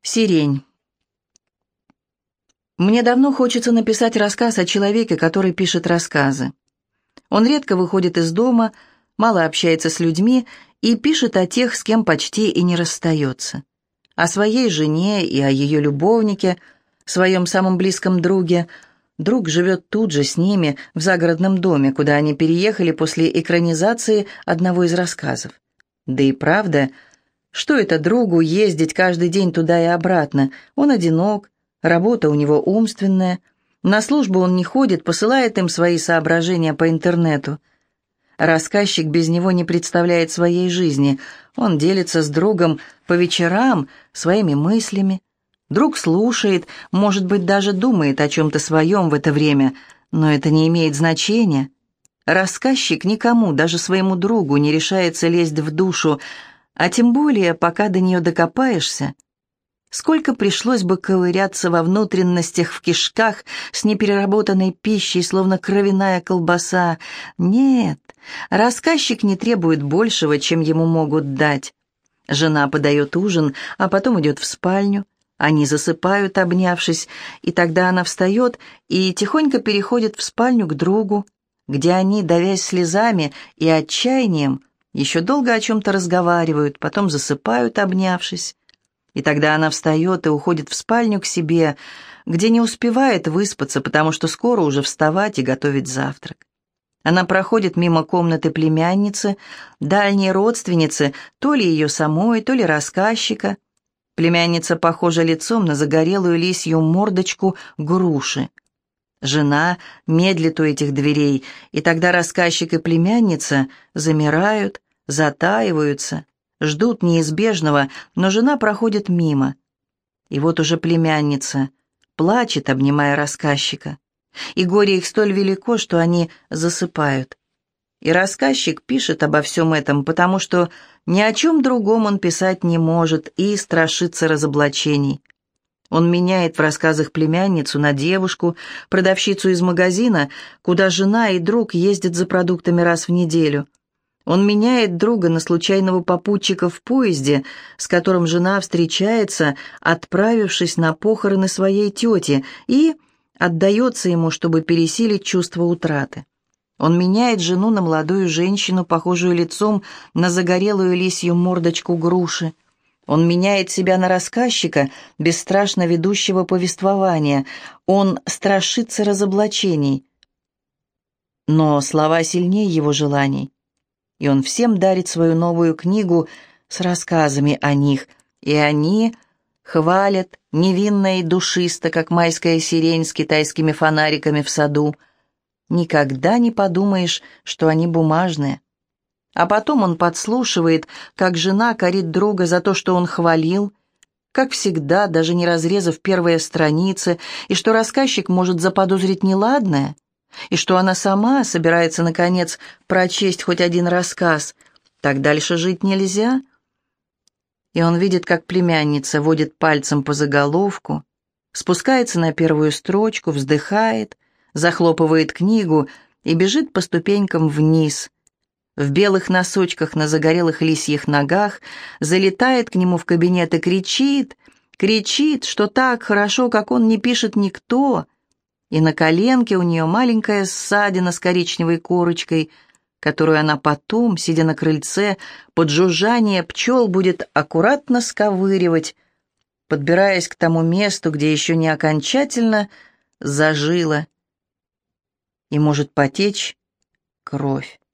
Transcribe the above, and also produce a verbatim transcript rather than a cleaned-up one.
Сирень. Мне давно хочется написать рассказ о человеке, который пишет рассказы. Он редко выходит из дома, мало общается с людьми и пишет о тех, с кем почти и не расстается. О своей жене и о ее любовнике, своем самом близком друге. Друг живет тут же с ними, в загородном доме, куда они переехали после экранизации одного из рассказов. Да и правда, что это другу ездить каждый день туда и обратно? Он одинок, работа у него умственная, на службу он не ходит, посылает им свои соображения по интернету. Рассказчик без него не представляет своей жизни. Он делится с другом по вечерам своими мыслями. Друг слушает, может быть, даже думает о чем-то своем в это время, но это не имеет значения. Рассказчик никому, даже своему другу, не решается лезть в душу, а тем более, пока до нее докопаешься. Сколько пришлось бы ковыряться во внутренностях, в кишках, с непереработанной пищей, словно кровяная колбаса. Нет, рассказчик не требует большего, чем ему могут дать. Жена подает ужин, а потом идет в спальню. Они засыпают, обнявшись, и тогда она встает и тихонько переходит в спальню к другу, где они, давясь слезами и отчаянием, еще долго о чем-то разговаривают, потом засыпают, обнявшись. И тогда она встает и уходит в спальню к себе, где не успевает выспаться, потому что скоро уже вставать и готовить завтрак. Она проходит мимо комнаты племянницы, дальней родственницы, то ли ее самой, то ли рассказчика. Племянница похожа лицом на загорелую лисью мордочку груши. Жена медлит у этих дверей, и тогда рассказчик и племянница замирают, затаиваются, ждут неизбежного, но жена проходит мимо. И вот уже племянница плачет, обнимая рассказчика. И горе их столь велико, что они засыпают. И рассказчик пишет обо всем этом, потому что ни о чем другом он писать не может и страшится разоблачений. Он меняет в рассказах племянницу на девушку, продавщицу из магазина, куда жена и друг ездят за продуктами раз в неделю. Он меняет друга на случайного попутчика в поезде, с которым жена встречается, отправившись на похороны своей тети, и отдается ему, чтобы пересилить чувство утраты. Он меняет жену на молодую женщину, похожую лицом на загорелую лисью мордочку груши. Он меняет себя на рассказчика, бесстрашно ведущего повествования. Он страшится разоблачений. Но слова сильнее его желаний. И он всем дарит свою новую книгу с рассказами о них, и они хвалят невинно и душисто, как майская сирень с китайскими фонариками в саду. Никогда не подумаешь, что они бумажные. А потом он подслушивает, как жена корит друга за то, что он хвалил, как всегда, даже не разрезав первые страницы, и что рассказчик может заподозрить неладное, и что она сама собирается, наконец, прочесть хоть один рассказ. Так дальше жить нельзя. И он видит, как племянница водит пальцем по заголовку, спускается на первую строчку, вздыхает, захлопывает книгу и бежит по ступенькам вниз. В белых носочках на загорелых лисьих ногах залетает к нему в кабинет и кричит, кричит, что так хорошо, как он, не пишет никто. И на коленке у нее маленькая ссадина с коричневой корочкой, которую она потом, сидя на крыльце, под жужжание пчел будет аккуратно сковыривать, подбираясь к тому месту, где еще не окончательно зажило, и может потечь кровь.